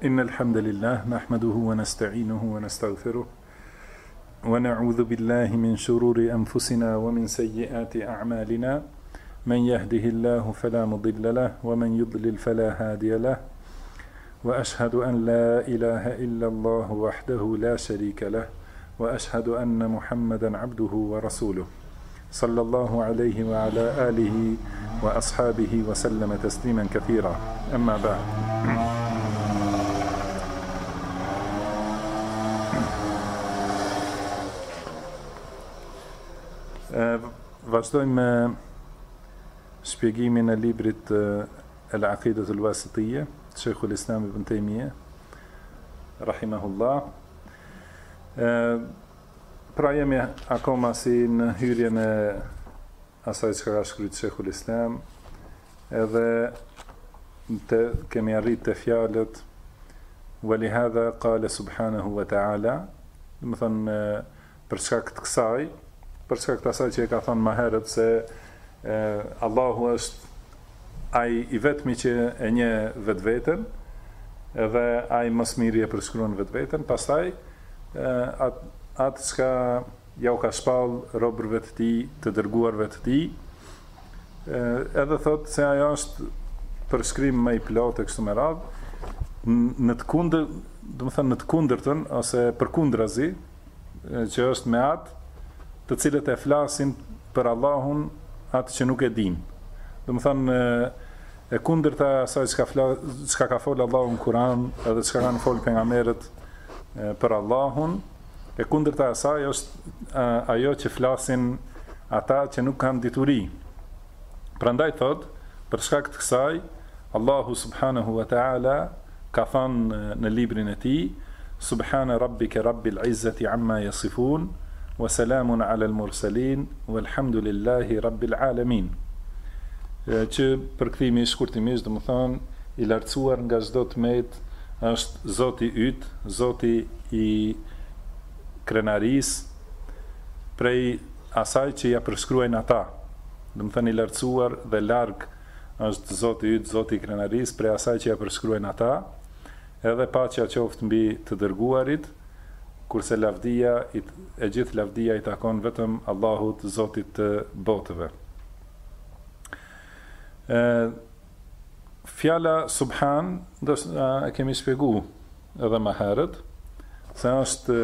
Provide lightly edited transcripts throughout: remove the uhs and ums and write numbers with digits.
إن الحمد لله نحمده ونستعينه ونستغفره ونعوذ بالله من شرور أنفسنا ومن سيئات أعمالنا من يهده الله فلا مضل له ومن يضلل فلا هادي له وأشهد أن لا إله إلا الله وحده لا شريك له وأشهد أن محمدا عبده ورسوله صلى الله عليه وعلى آله وأصحابه وسلم تسليما كثيرا أما بعد. Vazhdojmë me shpjegimin e librit Al-Aqidat al-Wasitiyya, Sheikhul Islam Ibn Taymiyya, rahimahullah. Pra jemi akoma si në hyrjen e asaj që ka shkruajtur Sheikhul Islam, edhe kemi arrit te fjalët walihadha qala subhanahu wa ta'ala, do të thonë për shkak të kësaj, për shkak të asaj që e ka thënë më herët se Allahu është ai i vetmi që e njeh vetveten, edhe ai mësmiri e përshkruan vetveten, pastaj atë çka ja u ka shpall robërve të tij, të dërguarve të tij, edhe thotë se ajo është përshkrim më i plotë kështu me radhë, në të kundër, do të thënë në të kundërtën ose përkundrazi, që është me atë të cilët e flasin për Allahun atë që nuk e din. Do të thënë e kundërta asaj çka ka folë Allahu në Kur'an, edhe çka kanë folë pejgamberët për Allahun, e kundërta asaj është ajo që flasin ata që nuk kanë dituri. Prandaj thot, për shkak të kësaj, Allahu subhanahu wa ta'ala ka thënë në librin e tij, Subhana rabbika rabbil izzati amma yasifun wa salamun ala al-mursalin walhamdulillahi rabbil alamin. Që përkthimi shkurtimisht do të thonë i lartësuar nga çdo tmet është Zoti yt, Zoti i krenaris, prej asaj që ja përshkruajnë ata. Do të thënë i lartësuar dhe larg është Zoti yt, Zoti i krenaris, prej asaj që ja përshkruajnë ata, edhe paqja qoftë mbi të dërguarit, kurse lavdia, e gjithë lavdia i takon vetëm Allahut, Zotit të botëve. Fjala subhan, e kemi shpjegu edhe më herët, se është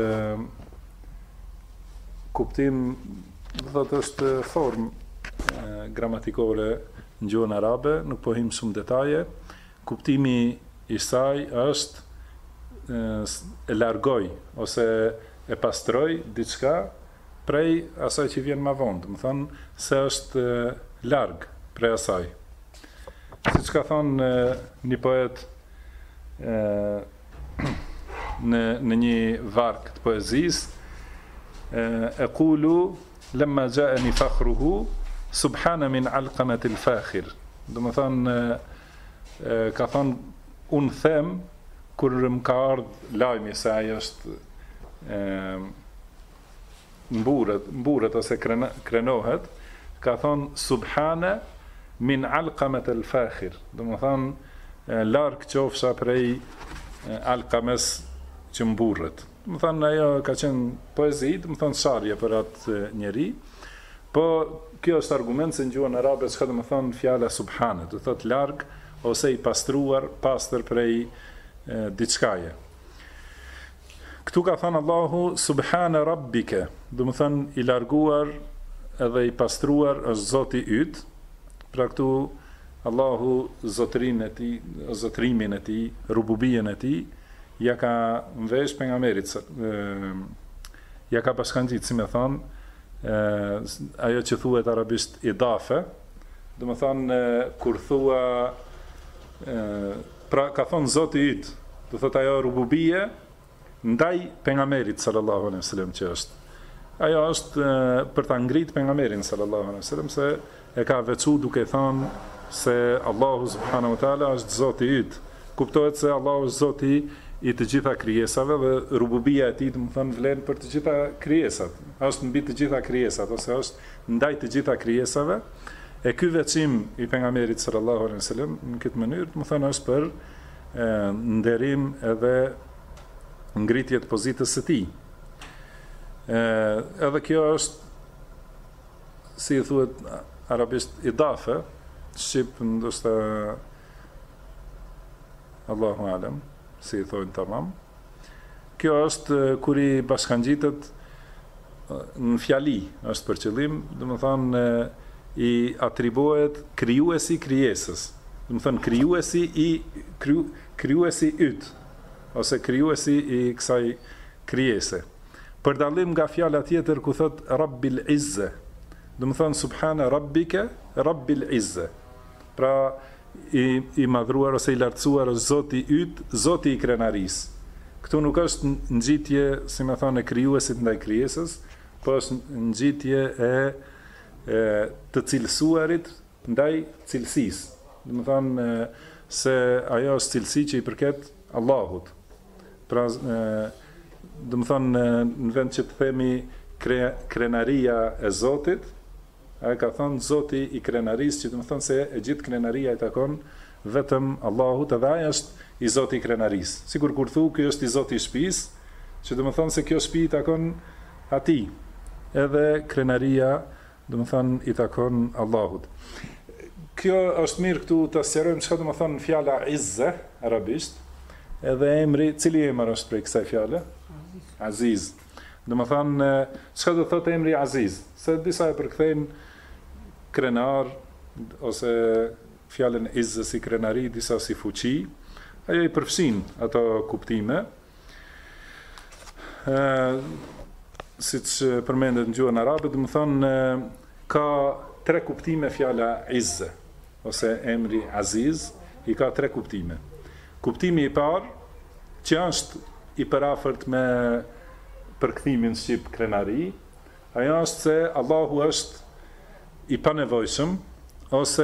kuptim, do thotë është formë gramatikore në gjuhën arabe, nuk po him shumë detaje. Kuptimi i saj është e largoj ose e pastroj diçka prej asaj që vjen më vonë, do të thonë se është larg prej asaj. Siç ka thonë një poet në një varg të poezisë, aqulu lamma ja'ani fakhruhu subhana min alqamati al-fakhir. Do të thonë ka thonë unë them kur më ka ardhur lajmi se ai është mburret ose krenohet, ka thonë subhana min alqamat al-fakhir. Do të thonë larg qofsha prej alqames që mburret. Do të thonë ajo ka qenë poezi, do të thonë sharje për atë njeri. Po kjo është argument se në gjuhën arabe çka do të thonë fjala subhana, do thotë larg ose i pastruar, pastër prej diçkaje. Këtu ka thënë Allahu subhana rabbike, do të thënë i larguar edhe i pastruar është Zoti yt. Pra këtu Allahu zotrimin e tij, rububien e tij, ja ka mvesh pejgamberit, ja ka bashkangjit, si më thon, ajo që thuhet arabisht idafe, do të thënë kur thua pra ka thonë Zoti yt, do thotë ajo rububie ndaj pejgamberit sallallahu alaihi wasallam që është. Ajo është për ta ngrit pejgamberin sallallahu alaihi wasallam, se e ka veçu duke thënë se Allahu subhanahu wa taala është Zoti yt. Kuptohet se Allahu është Zoti i të gjitha krijesave dhe rububia e tij do të thonë vlen për të gjitha krijesat. Është mbi të gjitha krijesat ose është ndaj të gjitha krijesave. E ky veçim i pejgamberit sallallahu alaihi wasallam në këtë mënyrë, do të thonë është për nderim edhe ngritje të pozitës së tij. Edhe kjo është, si i thuhet arabisht, idafe, shqip ndoshta Allahu alem, si i thonë tamam. Kjo është kur i bashkangjitet në fjali, është për qëllim, domethënë i atribuohet krijuesi krijesës. Domethënë krijuesi yt, ose krijuesi i kësaj krijese. Për dallim nga fjala tjetër ku thot Rabbil Izze, domethënë subhana rabbika Rabbil Izze. Pra i madhruar ose i lartësuar është Zoti yt, Zoti i krenarisë. Këtu nuk është ngjitje, si më thonë, e krijuesit ndaj krijesës, po është ngjitje të cilësuarit ndaj cilësisë. Domethënë se ajo është cilësi që i përket Allahut. Pra, domethënë në vend që të themi krenaria e Zotit, ai ka thënë Zoti i krenarisë, që domethënë se e gjithë krenaria i takon vetëm Allahut, edhe ai është i Zoti i krenarisë. Sigur kur thu ky është i Zoti i shtëpisë, që domethënë se kjo shtëpi i takon atij. Edhe krenaria domethënë i takon Allahut. Kjo është mirë këtu të sqarojmë çka domethënë fjala izze arabisht, edhe emri, cili emër është prej kësaj fjale? Aziz. Domethënë çka do thotë emri Aziz? Se disa e përkthejnë krenar ose fjalën izze si krenari, disa si fuqi. Ajo i përfshin ato kuptime. Siç përmendet në gjuhën arabe, domethënë ka tre kuptime fjala izze ose emri Aziz, i ka tre kuptime. Kuptimi i parë, që është i përafërt me përkthimin shqip krenari, ajo është se Allahu është i panevojshëm, ose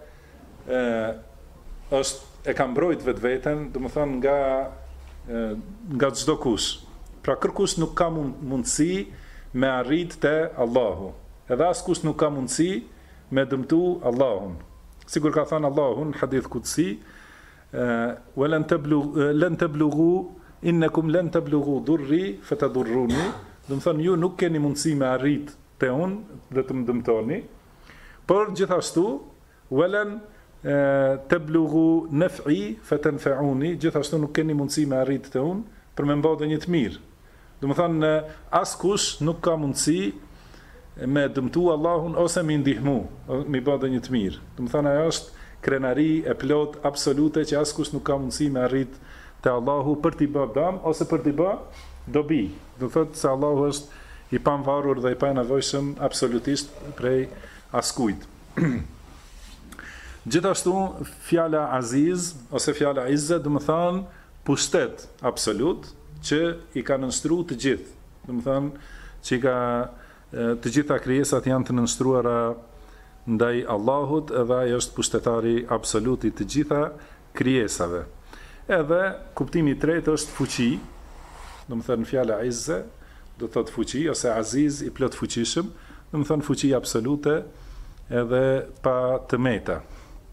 e ka mbrojt vetveten, domethënë nga çdo kush. Pra kërkush nuk ka mundësi me arrit te Allahu. Edhe askush nuk ka mundësi me dëmtu Allahun. Sigur ka thënë Allahun në hadith kutsi, "Lan tablughu innakum lan tablughu durri fatadurruni", do të thonë ju nuk keni mundësi me arrit te unë dhe të më dëmtoni, por gjithashtu "Walan tablughu naf'i fatanfa'uni", gjithashtu nuk keni mundësi me arrit te unë për me mbajtë një të mirë. Do të thonë askush nuk ka mundësi me dëmtu Allahun ose me ndihmu, me bëjë një të mirë. Do të thonë ajo është krenari e plot absolute që askush nuk ka mundësi me arrit te Allahu për t'i bërë dëm ose për t'i bërë dobi. Do thotë se Allahu është i pavarur dhe i panevojshëm absolutisht prej askujt. Gjithashtu fjala Aziz ose fjala Izze do të thonë pushtet absolut që i ka nënshtuar të gjithë. Do të thonë që i ka të gjitha krijesat janë të nënshtruara ndaj Allahut, edhe ai është pushtetari absolut i të gjitha krijesave. Edhe kuptimi i tretë është fuqi, do të thënë fjala Izze, do të thotë fuqi ose Aziz i plot fuqishëm, do të thënë fuqi absolute edhe pa të meta.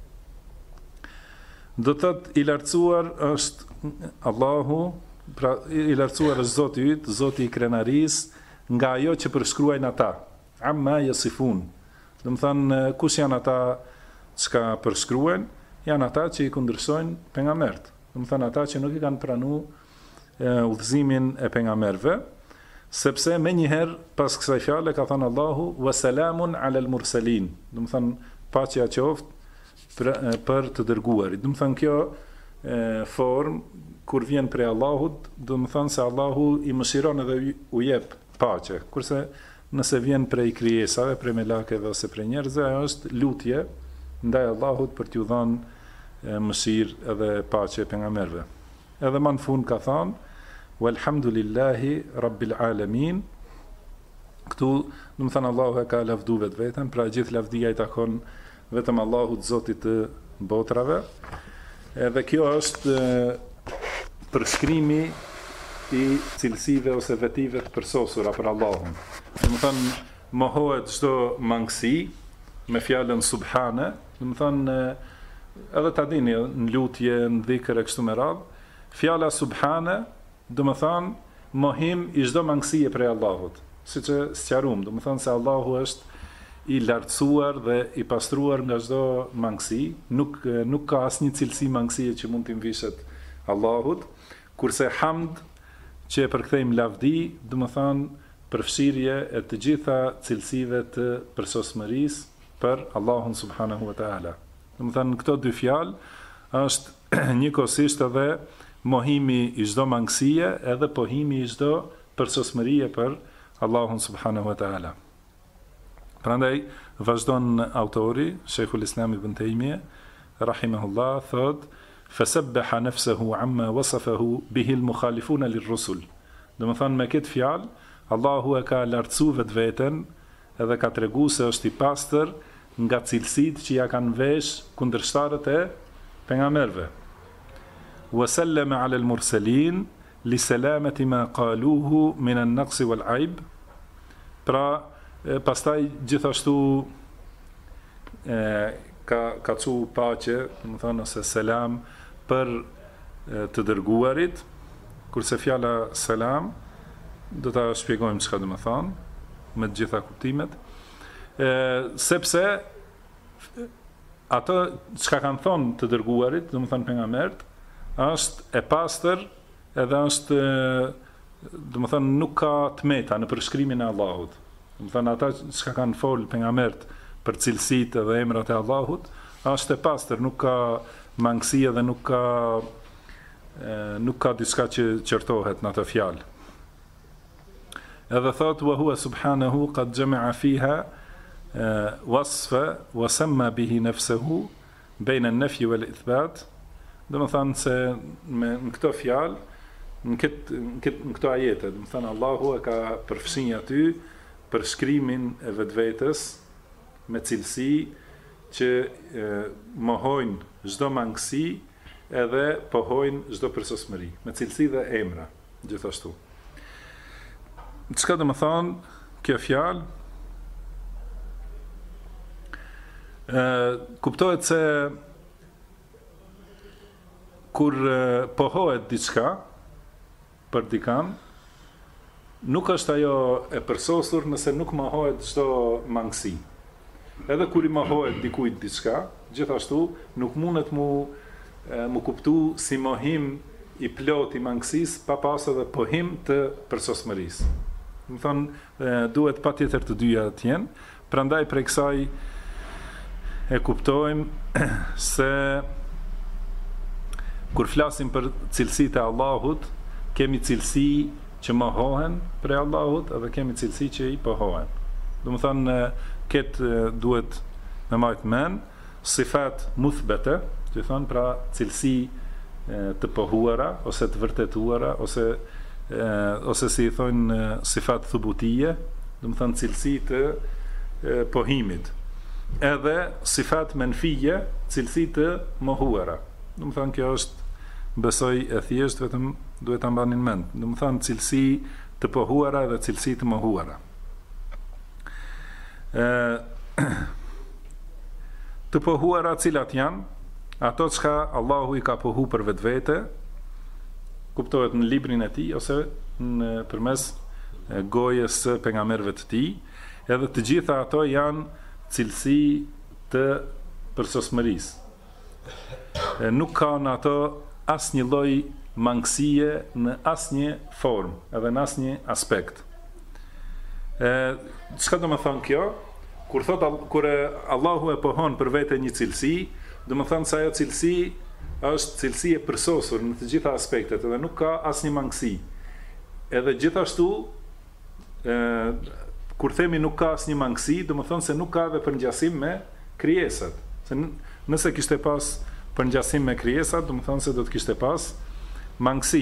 Do të thotë i lartësuar është Allahu, pra i lartësuar është Zoti yt, Zoti i krenarisë, nga ajo që përshkruajnë ata, amma yasifun. Do të thënë kush janë ata çka përshkruajnë, janë ata që i kundërsojnë pejgambert. Do të thënë ata që nuk i kanë pranuar udhëzimin e pejgamberëve, sepse më njëherë pas kësaj fjale ka thënë Allahu wa salamun ala al mursalin. Do të thënë paqja qoftë për të dërguarit. Do të thënë kjo formë kur vjen prej Allahut, do të thënë se Allahu i mëshiron edhe u jep paqe. Kurse nëse vjen prej krijesave, prej melekeve ose prej njerëzve, ajo është lutje ndaj Allahut për t'ju dhënë mëshirë edhe paqe pejgamberëve. Edhe më në fund ka thënë walhamdulillahi rabbil alamin. Këtu do të thënë Allahu e ka lavdu vetveten, pra gjithë lavdia i takon vetëm Allahut, Zotit të botrave. Edhe kjo është përshkrimi i cilësive ose vetive të përsosura për Allahun. Do të thënë mohohet çdo mangësi me fjalën subhane, do të thënë edhe ta dini në lutje, në dhikr e kështu me radhë, fjala subhane, do më thonë, mohim i çdo mangësie prej Allahut. Siç e sqaruam, do më thonë se Allahu është i lartësuar dhe i pastruar nga çdo mangësi, nuk ka asnjë cilësi mangësie që mund t'i vishet Allahut, kurse hamd që e përkthejmë lavdi, do më thonë përfshirje e të gjitha cilësive të përsosmërisë për Allahun subhanahu wa taala. Do më thonë në këto dy fjalë është njëkohësisht edhe mohimi i çdo mangësie edhe pohimi i çdo përsosmërie për Allahun subhanahu wa taala. Prandaj vazhdon autori, Sheikhul Islam Ibn Taymiyah, rahimahullah, thot: "Fasabbaha nafsahu amma wasafahu bihi al-mukhalifuna lir-rusul." Do të thonë me këtë fjalë, Allahu e ka lartësuar vetveten edhe ka treguar se është i pastër nga cilësitë që ja kanë vesh kundërshtarët e pejgamberëve. Wa sallama 'ala al-mursalin li salamati ma qaluhu min an-naqs wal-'ayb. Pra pastaj gjithashtu ka cu paqe, do të thonë ose selam për të dërguarit, kurse fjala selam do ta shpjegojmë çka do të thonë me të gjitha kuptimet. Sepse ato çka kanë thonë të dërguarit, do të thonë pejgamberët, është e pastër edhe është, do të thonë nuk ka tmeta në përshkrimin e Allahut. Do të thonë ata çka kanë folë pejgamberët për cilësitë dhe emrat e Allahut, është e pastër, nuk ka mangësi dhe nuk ka diçka që qortohet në atë fjalë. Edhe thot: "Wa huwa subhanahu qad jama'a fiha wasfa wa samma bihi nafsuhu bayna an-nafyi wal-ithbat." Do të thonë se në këto fjalë, në këto ajete, do të thonë Allahu e ka përfshirë aty përshkrimin e vetvetes me cilësi që mohojnë çdo mangësi edhe pohojnë çdo përsosmëri, me cilësi dhe emra, gjithashtu. Çka do të thonë kjo fjalë? Kuptohet se kur pohohet diçka për dikën, nuk është ajo e përsosur nëse nuk mohohet çdo mangësi. Edhe kur I mohohet dikujt diçka, gjithashtu nuk mundet mu kuptu si mohim I plot I mangësisë pa pas edhe pohim të përsosmërisë. Do të thonë duhet patjetër të dyja të jenë. Prandaj prej kësaj e kuptojmë se kur flasim për cilësitë e Allahut, kemi cilësi që mohohen prej Allahut edhe kemi cilësi që I pohohen. Do të thonë këtë duhet me marrë mend sifat muthbete, do të thonë pra cilësi të pohuara ose të vërtetuara ose si I thonë sifat thubutie, do të thonë cilësi të pohimit. Edhe sifat menfije, cilësi të mohuara. Do të thonë kjo është besoj e thjesht, vetëm duhet ta mbani në mend. Do të thonë cilësi të pohuara dhe cilësi të mohuara. Të pohuara cilat janë? Ato çka Allahu I ka pohu për vetvete, kuptohet në librin e tij ose përmes gojës së pejgamberëve të tij, edhe të gjitha ato janë cilësi të përsosmërisë. Nuk ka në ato asnjë lloj mangësie në asnjë formë, edhe në asnjë aspekt. Çka do të thonë kjo? Kur Allahu e pohon për vete një cilësi, do të thonë se ajo cilësi është cilësi e përsosur në të gjitha aspektet, edhe nuk ka asnjë mangësi. Edhe gjithashtu, kur themi nuk ka asnjë mangësi, do të thonë se nuk ka edhe përngjasim me krijesat. Se nëse kishte pas përngjasim me krijesat, do të thonë se do të kishte pas mangësi.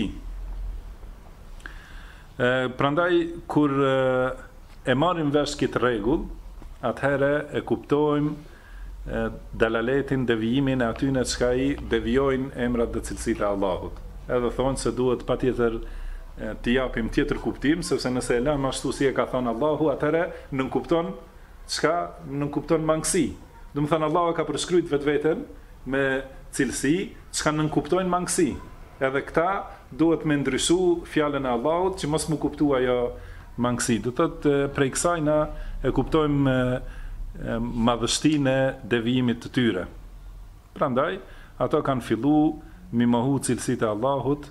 Prandaj kur e marrim vesh këtë rregull, atëherë e kuptojmë dalaletin, devijimin e atyne çka I devijojnë emrat dhe cilësitë e Allahut. Edhe thonë se duhet patjetër t'i japim tjetër kuptim, sepse nëse e lëmë ashtu si e ka thënë Allahu, atëherë nuk kupton çka, nuk kupton mangësi. Do të thonë Allahu ka përshkruajtur vetveten me cilësi, çka nënkuptojnë mangësi. Edhe këta duhet me ndryshu fjalën e Allahut që mos mu kuptu ajo mangësi. Do thotë prej kësaj na e kuptojmë madhështinë e devijimit të tyre. Prandaj ato kanë fillu mi mohu cilësitë e Allahut,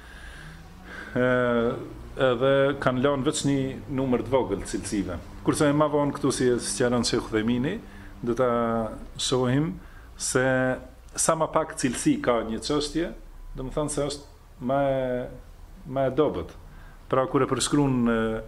edhe kanë lënë veç një numër të vogël cilësive. Kurse më vonë këtu si sqaron Sheikh Uthemini, do ta shohim se sa më pak cilësi ka një çështje, do të thonë se është më e dobët. Pra kur e përshkruan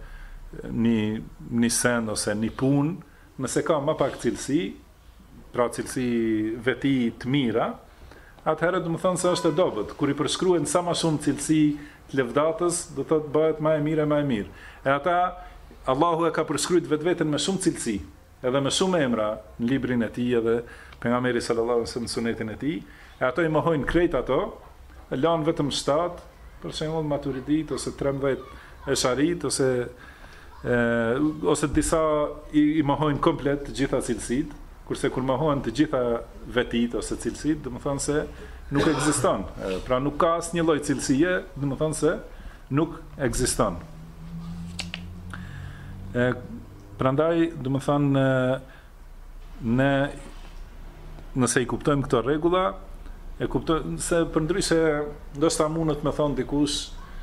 një sen ose një punë, nëse ka më pak cilësi, pra cilësi veti të mira, atëherë do të thonë se është e dobët. Kur i përshkruhen sa më shumë cilësi të lëvdatës, do të thotë bëhet më e mirë. E ata Allahu e ka përshkruajtur vetveten me shumë cilësi, edhe me shumë emra në librin e tij, edhe pejgamberi sallallahu alaihi wasallam në sunetin e tij, e ato i mohojnë krejt ato, e lanë vetëm 7, për shembull Maturidit ose 13 Esharit ose disa i mohojnë komplet të gjitha cilësitë, kurse kur mohojnë të gjitha vetit ose cilësitë, do të thonë se nuk ekziston. Pra nuk ka asnjë lloj cilësie, do të thonë se nuk ekziston. Prandaj, do të thonë ne nëse i kuptojmë këto rregulla, e kuptojmë se përndryshe ndoshta mundet me thonë dikush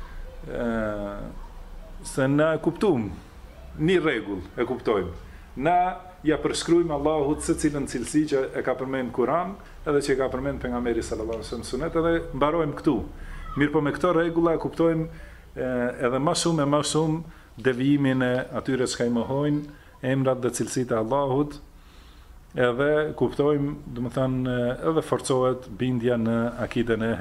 se na e kuptojmë një rregull, e kuptojmë. Na ja përshkruajmë Allahut secilën cilësi që e ka përmend Kur'an, edhe që e ka përmend pejgamberi sallallahu alaihi wasallam sunet, edhe mbarojmë këtu. Mirë, po me këto rregulla e kuptojmë edhe më shumë devijimin e atyre që i mohojnë emrat dhe cilësitë e Allahut, edhe kuptojmë, do të thënë, edhe forcohet bindja në akiden e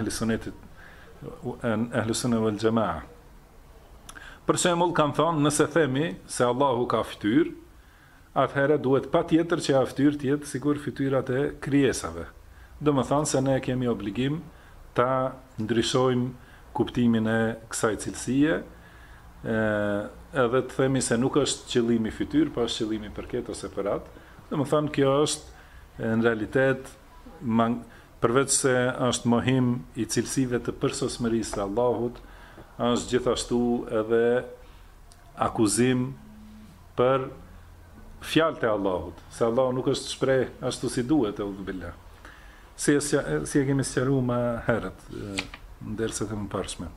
Ahlus Sunne wal Jamaa. Për shembull, kanë thonë, nëse themi se Allahu ka fytyrë, atëherë duhet patjetër që a fytyrë të jetë sikur fytyrat e krijesave. Do të thonë se ne kemi obligim ta ndryshojmë kuptimin e kësaj cilësie, edhe të themi se nuk është qëllimi fytyrë, po është qëllimi përket ose përat. Do të thonë kjo është në realitet përveç se është mohim i cilësive të përsosmërisë së Allahut, është gjithashtu edhe akuzim për fjalët e Allahut, se Allahu nuk është shpreh ashtu si duhet, eudhubillah. Si e kemi sqaruar më herët në derset e mëparshme.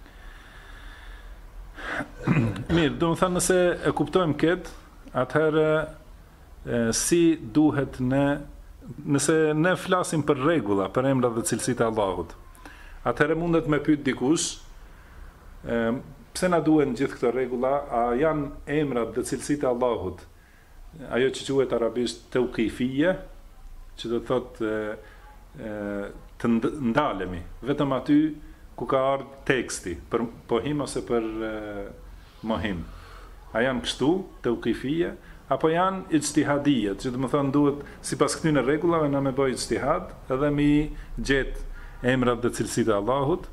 Mirë, do të thënë nëse e kuptojmë këtë, atëherë si duhet nëse ne flasim për rregulla, për emrat dhe cilësitë e Allahut, atëherë mundet me pyet dikush, pse na duhen gjithë këto rregulla, a janë emrat dhe cilësitë e Allahut, ajo që quhet arabisht tauqifie, që do të thotë të ndalemi vetëm aty ku ka ardhur teksti për pohim ose për mohim. A janë kështu, tauqifie, apo janë ijtihadie, që do të thonë duhet sipas këtyre rregullave na me bëj ijtihad, edhe mi gjet emrat dhe cilësitë e Allahut,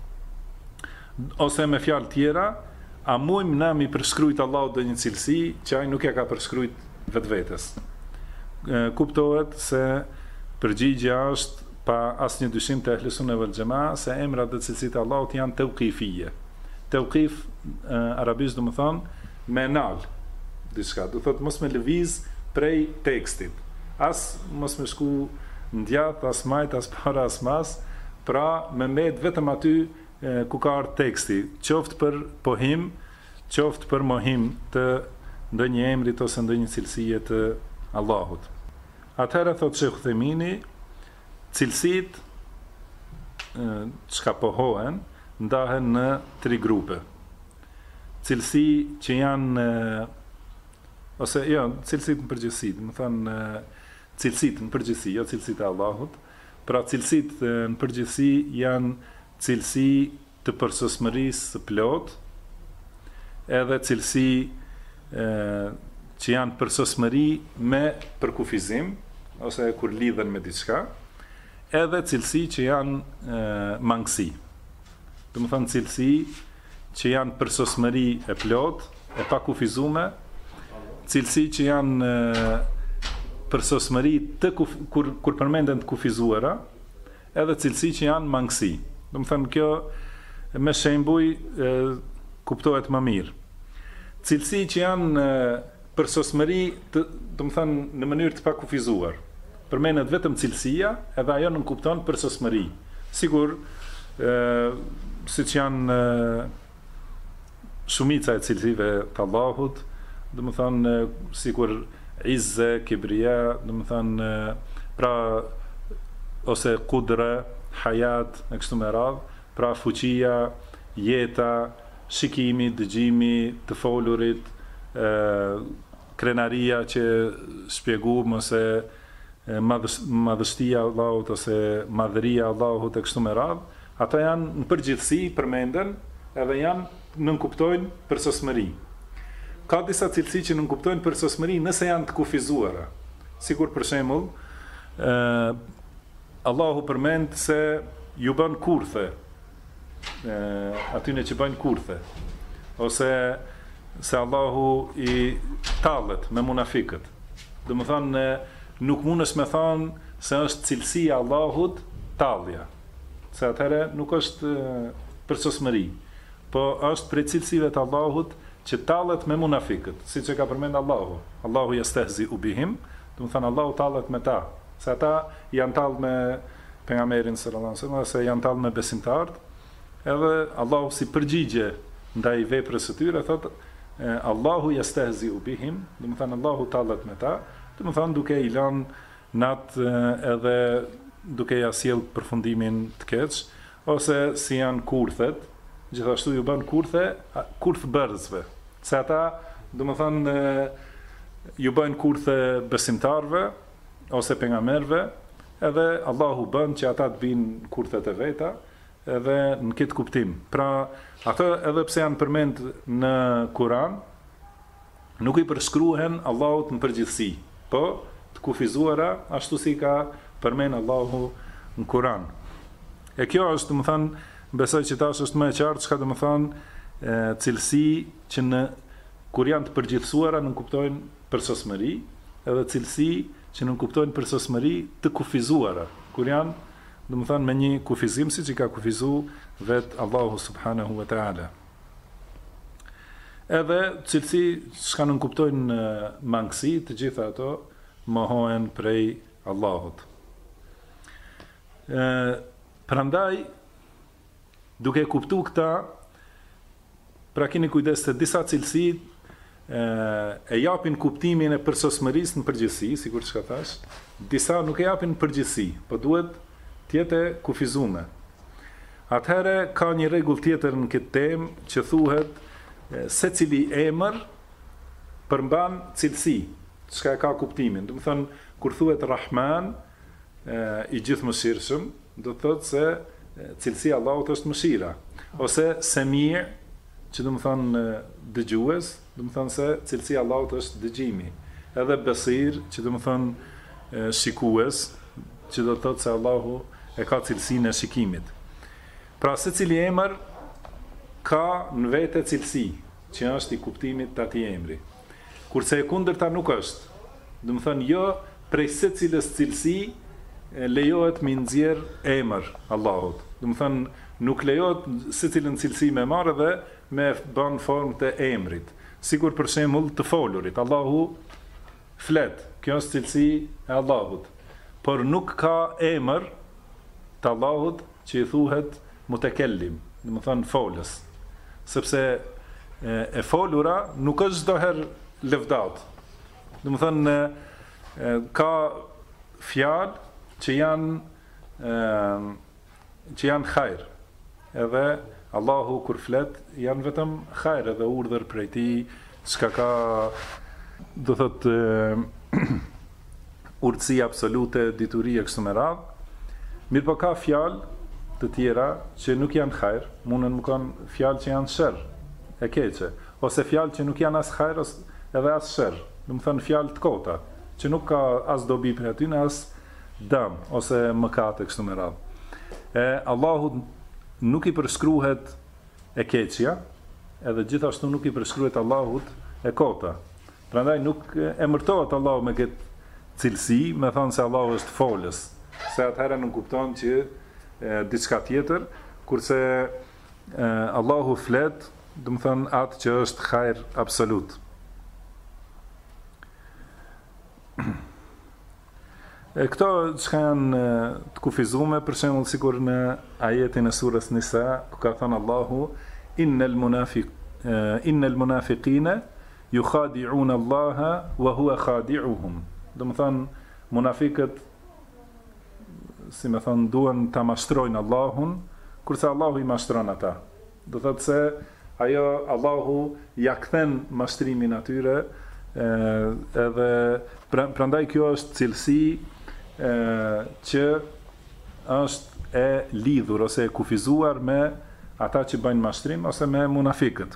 ose me fjalë tjera, a mujmë na mi përshkruajt Allahut dhe një cilësi që ai nuk ja ka përshkruajt vetvetes. Kuptohet se përgjigjja është pa asnjë dyshim të Ahlus Sunne wal Jamaa se emrat dhe cilësitë e Allahut janë tauqifie. Tauqif arabisht do të thonë me nal diçka, do thotë mos me lëviz prej tekstit. As mos me shku ndjat, as majt, as para, as mas, pra me mbet vetëm aty ku ka ardhur teksti, qoftë për pohim, qoftë për mohim të ndonjë emrit ose ndonjë cilësie të Allahut. Atëherë thotë Sheikh Uthemini, cilësitë çka pohohen ndahen në 3 grupe. Cilësi që janë ose jo, cilësitë në përgjithësi, do të thonë cilësitë në përgjithësi, jo cilësitë e Allahut. Pra cilësitë në përgjithësi janë cilësi të përsosmërisë së plot, edhe cilësi që janë përsosmëri me përkufizim, ose kur lidhen me diçka, edhe cilësi që janë mangësi. Do të thonë cilësi që janë përsosmëri e plot, e pakufizume, cilësi që janë përsosmëri kur përmenden të kufizuara, edhe cilësi që janë mangësi. Do të thënë kjo me shembuj kuptohet më mirë. Cilësi që janë përsosmëri, do të thënë në mënyrë të pakufizuar. Përmendet vetëm cilësia, edhe ajo nuk kupton përsosmëri. Sigur, siç janë shumica e cilësive të Allahut, do të thënë sikur izze, kibria, do të thënë pra ose kudra, hayat, e kështu me radhë, pra fuqia, jeta, shikimi, dëgjimi, të folurit, krenaria që shpjegum ose madhështia Allahut ose madhëria Allahut e kështu me radhë, ata janë në përgjithësi përmenden edhe janë nënkuptojnë përsosmëri. Ka disa cilësi që nënkuptojnë përsosmëri nëse janë të kufizuara. Sigur për shembull, Allahu përmend se ju bën kurthe, atyne që bëjnë kurthe, ose se Allahu i tallet me munafikët. Do të thonë nuk mundesh me thonë se është cilësia e Allahut tallja, se atëherë nuk është përsosmëri, po është prej cilësive të Allahut që tallet me munafikët, siç e ka përmend Allahu. Allahu yastehzi'u bihim, do të thonë Allahu tallet me ta, se ata janë tallë me pejgamberin sallallahu alaihi wasallam, se janë tallë me besimtarët. Edhe Allahu si përgjigje ndaj veprës së tyre thotë Allahu yastehzi'u bihim, do të thonë Allahu tallet me ta, do të thonë duke i lënë natë edhe duke ja sjell përfundimin të keq, ose si janë kurthet, gjithashtu ju bën kurth bërësve, se ata do të thonë ju bën kurthe besimtarve ose pejgamberëve, edhe Allahu bën që ata të vinë kurthet e veta, edhe në këtë kuptim. Pra, ato edhe pse janë përmend në Kur'an, nuk i përshkruhen Allahut në përgjithësi, po të kufizuara ashtu si ka përmend Allahu në Kur'an. E kjo është, do të thënë, besoj që tash është më e qartë çka do të thënë cilësi që kur janë të përgjithësuara nuk kuptojnë përsosmëri, edhe cilësi që nuk kuptojnë përsosmëri të kufizuara, kur janë, do të thënë, me një kufizim siç i ka kufizu vet Allahu subhanahu wa taala. Edhe cilësi që nuk kuptojnë mangësi, të gjitha ato mohohen prej Allahut. Prandaj, duke kuptu këta, pra keni kujdes se disa cilësi e japin kuptimin e përsosmërisë në përgjithësi, sikur çka thash, disa nuk e japin në përgjithësi, po duhet tjetë kufizume. Atëherë ka një rregull tjetër në këtë temë që thuhet se cili emër përmban cilësi, çka e ka kuptimin. Do të thënë, kur thuhet Rahman, i gjithëmëshirshëm, do të thotë se cilësia e Allahut është mëshira, ose Semi', që do të thonë dëgjues, do të thonë se cilësia e Allahut është dëgjimi, edhe Basir, që do të thonë shikues, që do të thotë se Allahu e ka cilësinë e shikimit. Pra secili emër ka në vete cilësi, që është i kuptimit të atij emri. Kurse e kundërta nuk është. Do të thënë jo prej secilës cilësi lejohet me nxjerr emër Allahut. Do të thënë nuk lejohet secilën cilësi me marrë dhe me bën formë të emrit. Sigur për shembull të folurit, Allahu flet. Kjo është cilësi e Allahut. Por nuk ka emër të Allahut që i thuhet mutekellim, do të thonë folës, sepse e folura nuk është çdo herë lëvdat. Do të thonë ka fjalë që janë hajr, edhe Allahu kur flet janë vetëm hajr, edhe urdhër prej tij, çka ka, do thotë urtësi absolute, dituri e kështu me radhë. Mirë po ka fjalë të tjera që nuk janë hajr, mundën më kanë fjalë që janë sherr, e keqe, ose fjalë që nuk janë as hajr edhe as sherr, do të thënë fjalë të kota, që nuk ka as dobi për aty, as dëm ose mëkate kështu me radhë. Allahu nuk i përshkruhet e keqja, edhe gjithashtu nuk i përshkruhet Allahut e kota. Prandaj nuk emërtohet Allahu me këtë cilësi, me thonë se Allahu është folës. Se atëherë nuk kupton që diçka tjetër, kurse Allahu flet, do të thonë atë që është hajër absolut. Këto që janë të kufizume, për shembull sikur në ajetin e surës Nisa, ku ka thënë Allahu, innal munafiqina yukhadi'una Allaha wa huwa khadi'uhum. Do të thonë munafiqët, si më thonë, duan ta mashtrojnë Allahun, kurse Allahu i mashtron ata. Do thotë se ajo Allahu ja kthen mashtrimin atyre, edhe prandaj kjo është cilësi që është e lidhur ose e kufizuar me ata që bëjnë mashtrim ose me munafikët.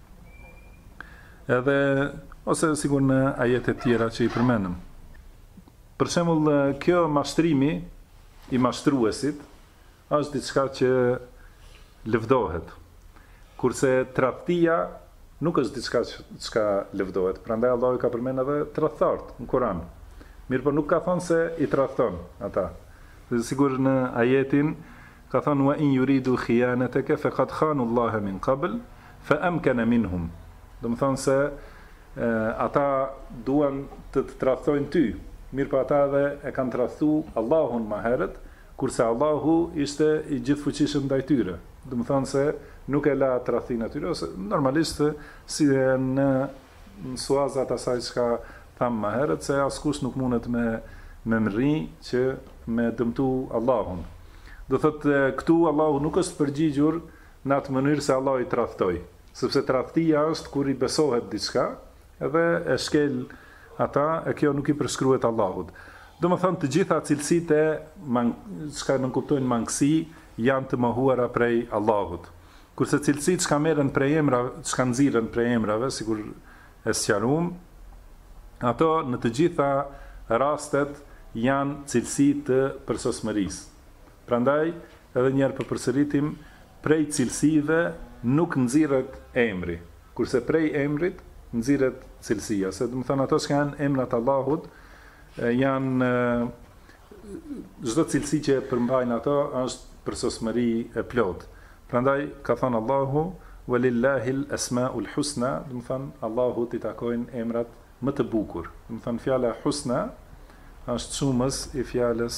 Edhe ose sigur në ajetet tjera që i përmendëm. Për shembull, kjo mashtrimi i mashtruesit është diçka që lëvdohet. Kurse tradhtia nuk është diçka që lëvdohet. Prandaj Allahu ka përmendur edhe tradhtart në Kur'an. Mirë, por nuk ka thonë se i tradhton ata. Dhe sigur në ajetin ka thonë wa in yuridu khiyanataka faqad khanu Allaha min qabl fa amkana minhum. Do të thonë se ata duan të tradhtojnë ty. Mirë, por ata edhe e kanë tradhtu Allahun më herët, kurse Allahu ishte i gjithfuqishëm ndaj tyre. Do të thonë se nuk e la tradhtin atyre, ose normalisht si në suazat asaj çka thamë më herët, se askush nuk mundet me mri që me dëmtu Allahun. Do thotë këtu Allahu nuk është përgjigjur në atë mënyrë se Allah i tradhtoi, sepse tradhtia është kur i besohet diçka, edhe e shkel ata, e kjo nuk i përshkruhet Allahut. Do më thonë të gjitha cilësitë çka nënkuptojnë mangësi janë të mohuara prej Allahut. Kurse cilësitë çka merren prej emrave, çka nxirren prej emrave, sikur e sqaruam, ato në të gjitha rastet janë cilësi të përsosmërisë. Prandaj, edhe njerë për përsëritim, prej cilësive nuk nxirret emri, kurse prej emrit nxirret cilësia. Se do të thonë ato që janë emrat Allahut, janë çdo cilësi që përmbajnë ato është përsosmëri e plot. Prandaj ka thënë Allahu walillahil asmaul husna, do të thonë Allahut i takojnë emrat më të bukur. Do të thonë fjala husna është shumës i fjalës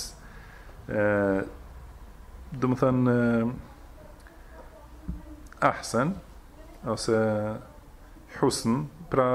do të thonë ahsan ose husn, pra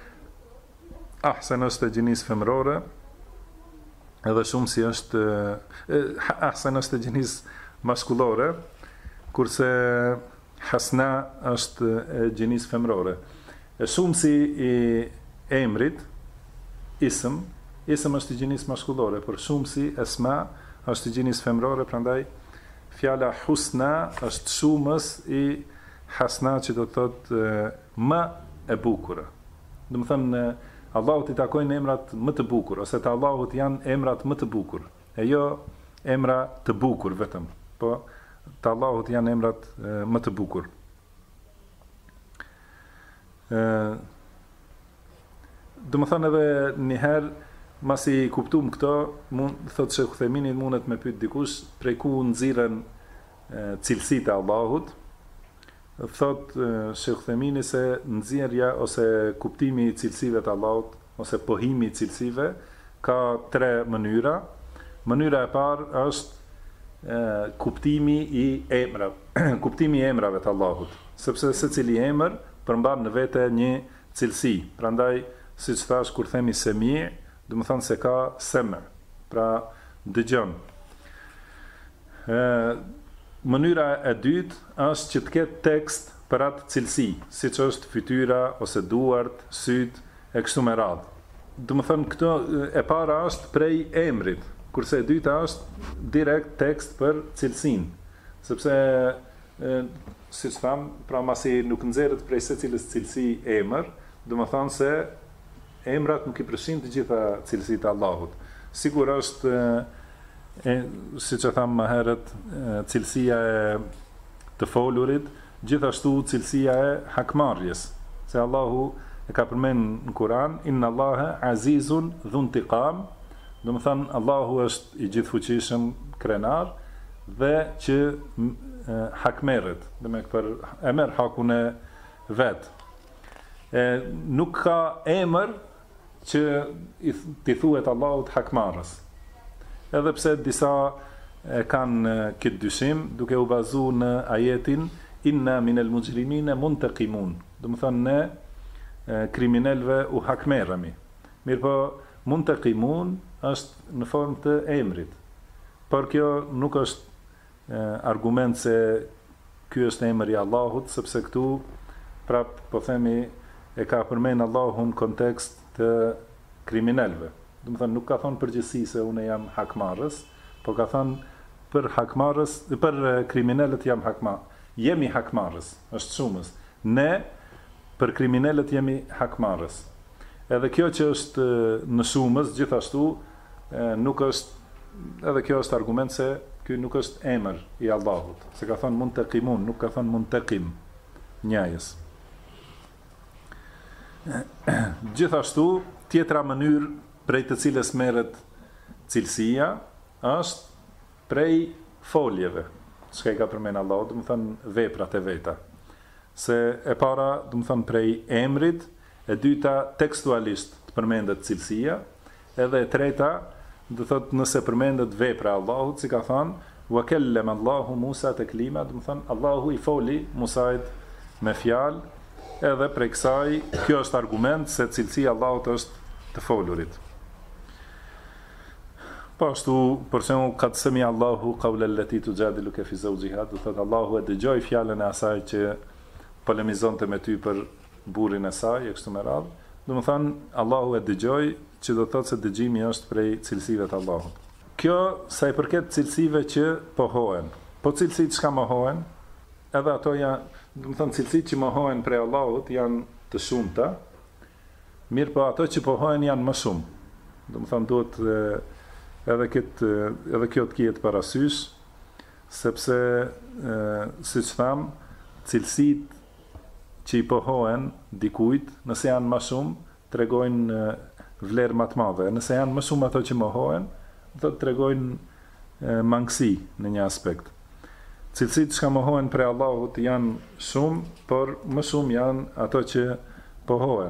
ahsan është e gjinisë femërore, edhe shumësi është ahsan është e gjinisë maskullore, kurse hasna është e gjinisë femërore. E shumësi i emrit, ism është i gjinisë maskullore, por shumësi esma është i gjinisë femërore, prandaj fjala husna është shumës i hasna, që do të thotë më e bukur. Do të thënë Allahut i takojnë emrat më të bukur, ose të Allahut janë emrat më të bukur, e jo emra të bukur vetëm, po të Allahut janë emrat më të bukur. Do më thënë edhe njëherë, masi kuptum këto, thotë Shekhu Themini mundet me pyet dikush, prej ku nxirren cilësitë e Allahut. Thotë Shekhu Themini se nxjerrja ose kuptimi i cilësive të Allahut, ose pohimi i cilësive, ka 3 mënyra. Mënyra e parë është kuptimi i emrave, kuptimi i emrave të Allahut, sepse secili emër përmban në vete një cilësi. Prandaj, siç thash, kur themi semi, do të thonë se ka sem, pra dëgjon. Mënyra e dytë është që të ketë tekst për atë cilësi, siç është fytyra ose duart, syt e kështu me radhë. Do të thonë këto e para është prej emrit, kurse e dyta është direkt tekst për cilësinë, sepse siç tham, pra masi nuk nxjerret prej secilës cilësi emër, do të thonë se emrat nuk i përfshin të gjitha cilësitë e Allahut. Sigur është, siç e tham më herët, cilësia e të folurit, gjithashtu cilësia e hakmarrjes, se Allahu e ka përmendur në Kur'an, inna Allaha azizun dhuntiqam, Do më thënë, Allahu është i gjithfuqishëm, krenar, dhe që hakmerët, dhe me për e merë hakun e vetë. Nuk ka emër që t'i thuhet Allahut hakmarës. Edhe pse disa kanë këtë dyshim, duke u bazu në ajetin inna minel mujrimine muntaqimun. Do të thonë ne kriminalëve u hakmerremi. Mirë po muntaqimun është në formë të emrit. Por kjo nuk është argument se ky është emri i Allahut, sepse këtu prap po themi e ka përmend Allahun kontekst të kriminalëve. Do të thonë nuk ka thonë përgjithësi se unë jam hakmarrës, po ka thonë për hakmarrës, për kriminalët jam hakmarrës. Jemi hakmarrës, është shumës. Ne për kriminalët jemi hakmarrës. Edhe kjo që është në shumës, gjithashtu nuk është, edhe kjo është argument se ky nuk është emër i Allahut. Se ka thonë muntaqimun, nuk ka thonë muntaqim, njajës. Gjithashtu, tjetra mënyrë prej të cilës merret cilësia është prej foljeve, çka i ka përmend Allahu, do të thënë veprat e veta. Se e para, do të thënë prej emrit, e dyta tekstualisht të përmendet cilësia, edhe e treta, do thotë nëse përmendet vepra e Allahut, si ka thënë wa kallama Allahu Musa taklima, do të thënë Allahu i foli Musait me fjalë, edhe prej kësaj kjo është argument se cilësia e Allahut është të folurit. Po ashtu, për shembull, kad sami Allahu qawla allati tujadiluka fi zawjiha, do thotë Allahu e dëgjoi fjalën e asaj që polemizonte me ty për burrin e saj, e kështu me radhë. Do të thonë Allahu e dëgjoi, që do thotë se dëgjimi është prej cilësive të Allahut. Kjo sa i përket cilësive që pohohen. Po cilësitë çka mohohen, edhe ato janë, do të thonë cilësitë që mohohen prej Allahut janë të shumta. Mirë, po ato që pohohen janë më shumë. Do të thonë duhet edhe kjo të kihet parasysh, sepse siç tham, cilësitë që i pohohen dikujt, nëse janë më shumë, tregojnë vlerë më të madhe. Nëse janë më shumë ato që mohohen, do të tregojnë mangësi në një aspekt. Cilësitë që mohohen prej Allahut janë shumë, por më shumë janë ato që pohohen.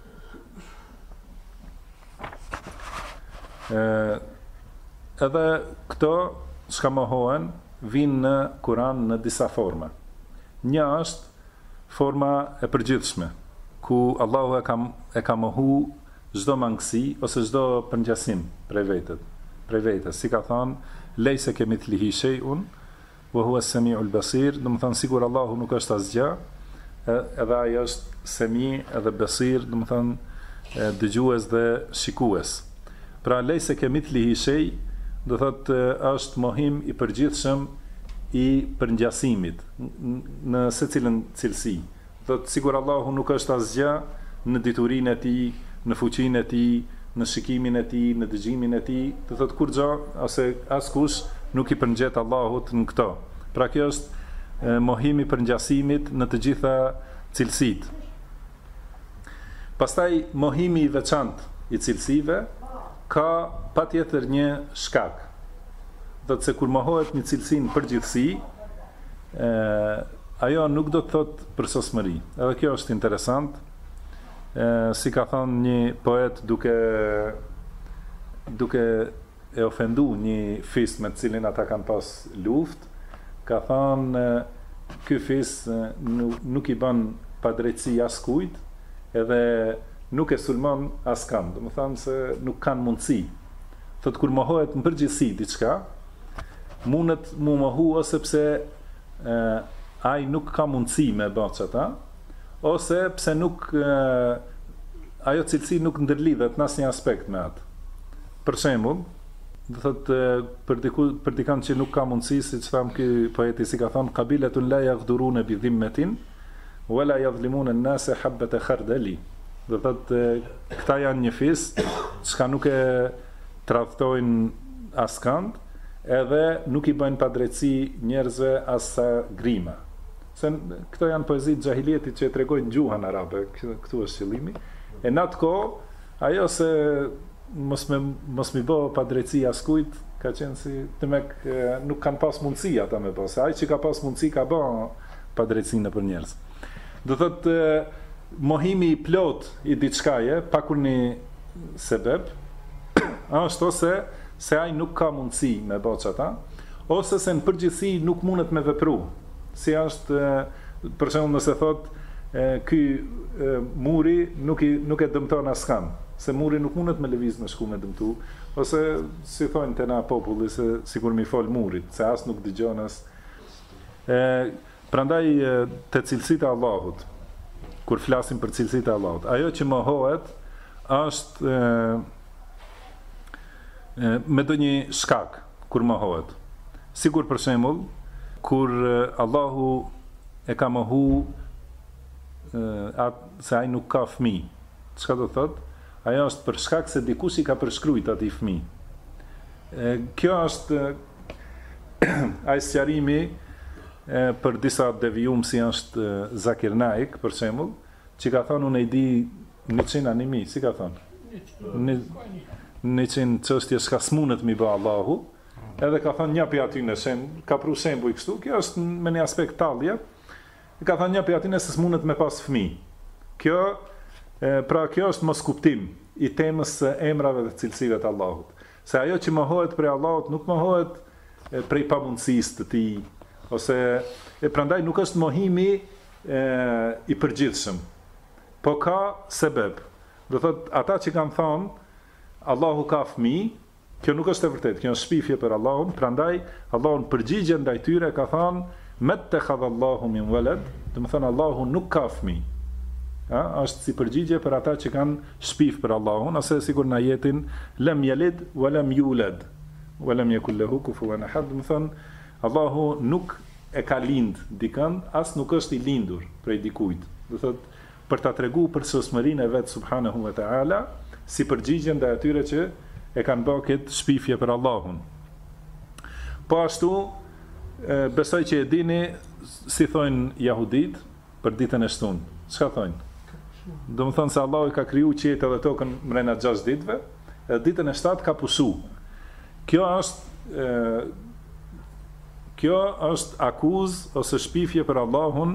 Edhe këto që mohohen vinë në Kur'an në disa forma. Një është forma e përgjithshme, ku Allahu e ka mohu çdo mangësi ose çdo përngjasim prej vetes. Si ka thënë lejse kemithlihi shay'un wa huwa as-sami'ul basir, do të thonë sigur Allahu nuk është asgjë, edhe ai është semi edhe basir, do të thonë dëgjues dhe shikues. Pra lejse kemithlihi shay', do thotë është mohim i përgjithshëm i përngjasimit në secilën cilësi. Do të sigur Allahu nuk është asgjë në diturinë e tij, në fuqinë e tij, në shikimin e tij, në dëgjimin e tij, do thotë kurrë ose askush nuk i përngjet Allahut në këto. Pra kjo është mohimi i përngjasimit në të gjitha cilësitë. Pastaj mohimi i veçantë i cilësive ka patjetër një shkak. Do të se kur mohohet një cilësi në përgjithësi, ajo nuk do të thotë përsosmëri. Edhe kjo është interesant. Si ka thënë një poet duke e ofendu një fis me të cilin ata kanë pas luftë, ka thënë ky fis nuk i bën padrejtësi askujt, edhe nuk e sulmon askand. Do të thonë se nuk kanë mundësi. Thotë kur mohohet në përgjithësi diçka, mundet mu mohu ose pse ai nuk ka mundësi me bërë çata, ose pse nuk ajo cilësi nuk ndërlidhet në asnjë aspekt me atë. Për shembull, do thotë për dikant që nuk ka mundësi, siç tham ky poeti si ka thënë qabilatun la yaghduruna bi dhimmatin wala yadhlimuna an-nasa habata khardali. Do thotë këta janë një fis çka nuk e tradhtojnë askand, edhe nuk i bëjnë padrejtësi njerëzve as sa grima. Se këto janë poezitë xahilietit që e tregojnë gjuhën arabe, këtu është qëllimi. E në atë kohë, ajo se mos mi bë pa drejtësi askujt, ka qenë si nuk kanë pas mundësi ata me bë. Se ai që ka pas mundësi ka bë pa drejtësi nëpër njerëz. Do thotë mohimi i plot i diçkaje pa kur një sebeb është ose se ai nuk ka mundësi me bë çata, ose se në përgjithësi nuk mundet me vepru. Si është për shembull nëse thotë ky muri nuk e dëmton askën, se muri nuk mundet me lëviz me shku me dëmtu, ose si thonë te na populli se sikur mi fol murit, se as nuk dëgjon as. Prandaj te cilësitë e Allahut, kur flasim për cilësitë e Allahut, ajo që mohohet është me ndonjë shkak kur mohohet. Sigur për shembull, kur Allahu e ka mohu se ai nuk ka fëmijë. Çka do thotë? Ajo është për shkak se dikush i ka përshkruajt atij fëmijë. Kjo është ai sqarimi për disa devijum si është Zakir Naik, për shembull, që ka thonë unë e di 100 animi, si ka thonë? 100 çështje s'ka smunet mi bë Allahu, edhe ka thonë një për atyne, ka pru shembuj kështu, kjo është me një aspekt tallje, ka thonë një për atyne se smunet me pas fëmijë. Pra kjo është mos kuptim i temës së emrave dhe cilësive të Allahut. Se ajo që mohohet prej Allahut nuk mohohet prej pamundësisë të tij, ose prandaj nuk është mohimi i përgjithshëm. Po ka sebeb. Do thotë ata që kanë thonë Allahu ka fëmijë, kjo nuk është e vërtetë, kjo është shpifje për Allahun, prandaj Allahun përgjigje ndaj tyre ka thonë mettakhadallahu min walad, do të thonë Allahu nuk ka fëmijë. Është si përgjigje për ata që kanë shpif për Allahun, ose sigur në ajetin lam yalid wa lam yulad wa lam yakul lahu kufuwan ahad, do të thonë Allahu nuk e ka lind dikën, as nuk është i lindur prej dikujt. Do thotë për ta treguar për sosmërinë e vet subhanahu wa taala, si përgjigje ndaj atyre që e kanë bërë këtë shpifje për Allahun. Po ashtu besoj që e dini si thonë jahudit për ditën e shtunë. Çka thonë? Do më thonë se Allahu i ka kriju qiejt edhe tokën mrena 6 ditëve, edhe ditën e 7 ka pusu. Kjo është akuzë ose shpifje për Allahun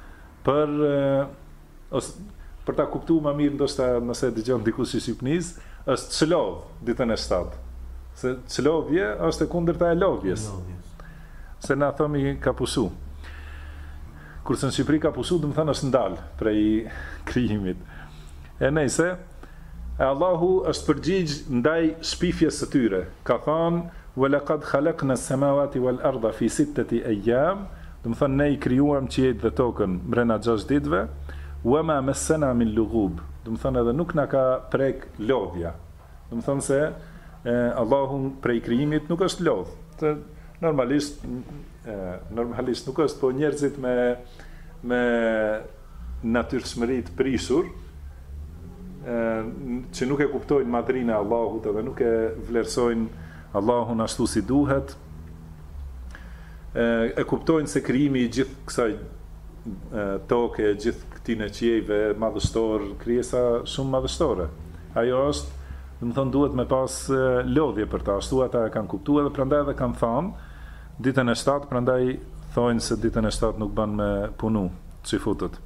për ta kuptuar më mirë, ndoshta nëse dëgjon dikush i shqipnis, është çlov ditën e 7. Se çlovje është e kundërta e lodhjes. Se na thomi ka pusu. Kurse në Shqipëri ka pusu, do të thonë është ndal prej krijimit. E nejse, Allahu është përgjigj ndaj shpifjes së tyre. Ka thonë وَلَقَدْ خَلَقْنَا السَّمَاوَاتِ وَالْأَرْضَ فِي 6 أَيَّامٍ, do të thonë ne i krijuam qiejt dhe tokën brenda 6 ditëve, وَمَا مَسَّنَا مِنْ لُغُوبٍ, do të thonë edhe nuk na ka prek lodhja. Do të thonë se Allahu prej krijimit nuk është lodh. Normalisht nuk është, po njerëzit me natyrshmëri të prishur, që nuk e kuptojnë madhrinë e Allahut edhe nuk e vlerësojnë Allahun ashtu si duhet, e kuptojnë se krijimi i gjithë kësaj toke, gjithë këtij qiejve madhështor, krijesa shumë madhështore. Ajo është, do të thonë, duhet me pas lodhje për ta, ashtu ata e kanë kuptuar dhe prandaj edhe kanë thënë ditën e 7, prandaj thonë se ditën e 7 nuk bën me punu, çifutët.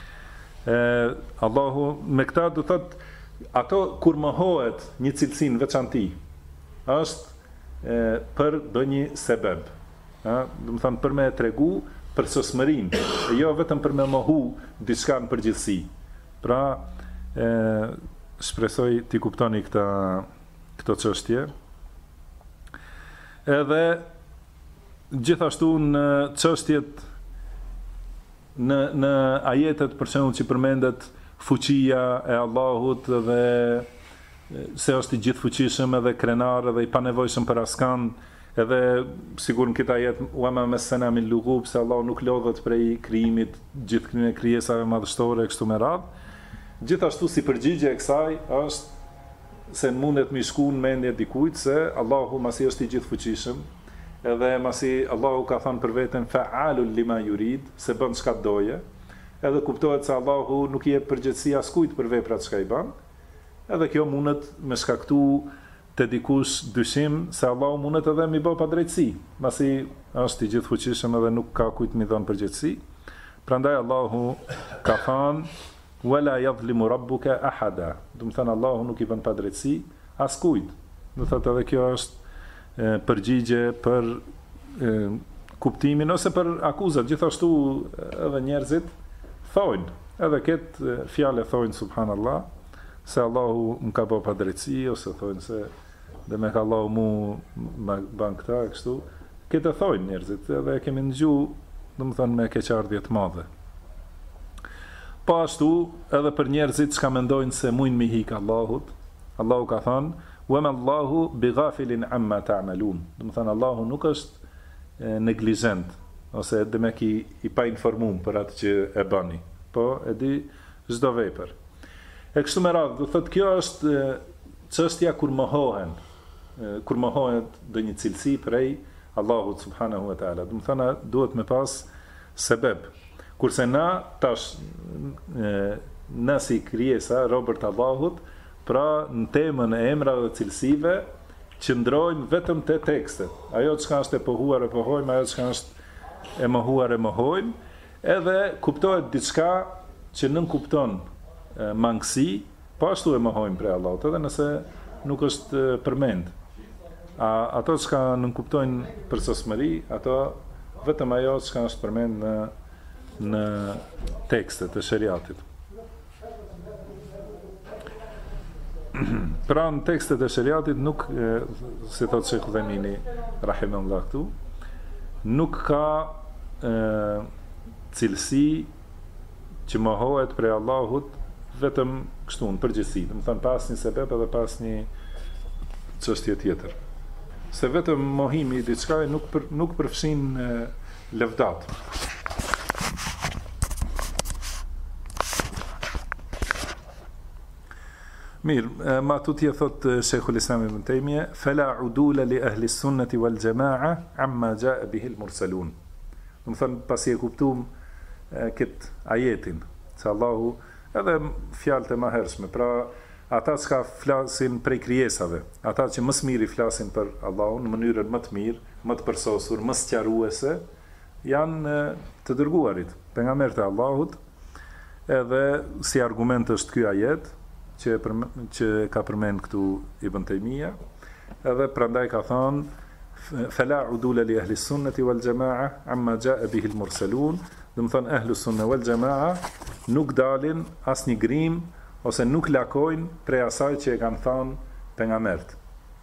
Allahu me këtë do thotë, ato kur mohohet një cilësi në veçanti, është për ndonjë sebeb. Do të thonë për me tregu për sosmërinë, e jo vetëm për me mohu diçka në përgjithësi. Pra, shpresoj ti kuptoni këto çështje. Edhe gjithashtu në çështjet në ajetet për shembull që përmendet fuqia e Allahut dhe se është i gjithfuqishëm edhe krenar edhe i panevojshëm për askan, edhe sigur në këtë ajet wama masana min lughub, se Allahu nuk lodhet prej krijimit gjithë krijesave madhështore kështu me radhë. Gjithashtu si përgjigje e kësaj është se mundet mi shku në mendje dikujt se Allahu masi është i gjithfuqishëm, edhe masi Allahu ka thënë për veten fa'alul lima yurid, se bën çka doje, edhe kuptohet se Allahu nuk i jep përgjegjësi askujt për veprat që i bën, Edhe kjo mundet me shkaktu të dikush dyshim se Allahu mundet edhe mi bë pa drejtësi, masi është i gjithfuqishëm edhe nuk ka kujt mi dhënë përgjegjësi. Prandaj Allahu ka thënë wala yadhlimu rabbuka ahada. Do të thënë Allahu nuk i bën pa drejtësi askujt. Do thotë edhe kjo është përgjigje për kuptimin ose për akuzat. Gjithashtu edhe njerëzit thojnë, edhe këtë fjalë thojnë subhanallah, se Allahu më ka bë pa drejtësi, ose thojnë se dhe me ka Allahu mu më ban këta, kështu. Këtë thojnë njerëzit, edhe kemi ndëgju, do të thënë me keqardhje të madhe. Po ashtu, edhe për njerëzit që ka mendojnë se mujnë mi hik Allahut, Allahu ka thënë, وَمَا اللَّهُ بِغَافِلٍ عَمَّا تَعْمَلُونَ. Do të thënë Allahu nuk është neglizhent, ose dhe me ki i pa informum për atë që e bani, po e di çdo vepër. E kështu me radhë, do thotë kjo është çështja kur mohohet dhe një cilësi prej Allahut subhanahu wa ta'ala. Do të thënë duhet me pas sebeb. Kurse na tash si krijesa robërt Allahut, pra në temën e emrave dhe cilësive qëndrojmë vetëm te tekstet. Ajo çka është e pohuar e pohojmë, ajo çka është e mohuar e mohojmë, edhe kuptohet diçka që nën kupton mangësi, po ashtu e mohojmë prej Allahut, edhe nëse nuk është përmend. Ato çka nën kuptojnë përsosmëri, ato vetëm ajo çka është përmend në tekstet e shariatit. Pra në tekstet e shariatit nuk, si thot Sheikh Uthaymini rahimahullah këtu, nuk ka cilësi që mohohet prej Allahut vetëm kështu në përgjithësi, do të thënë pas një sebeb edhe pas një çështje tjetër. Se vetëm mohimi i diçka nuk përfshin lëvdat. Mirë, ma tutje thot Sheikhul Islam ibn Taymiyah, fala udula li ahli sunnati wal jamaa amma jaa bihi al mursalun. Do të thënë pasi e kuptuam këtë ajetin, se Allahu edhe fjalët e mëhershme, pra ata që flasin prej krijesave, ata që më së miri flasin për Allahun në mënyrën më të mirë, më të përsosur, më sqaruese, janë të dërguarit, pejgamberët e Allahut, edhe si argument është ky ajet që ka përmend këtu Ibn Taymiyah, edhe prandaj ka thënë fala udula li ahli sunnati wal jamaa amma jaa bihi al mursalun. Do të thonë ahlu sunna wal jamaa nuk dalin asnjë grim ose nuk lakojnë prej asaj që e kanë thënë pejgamberët.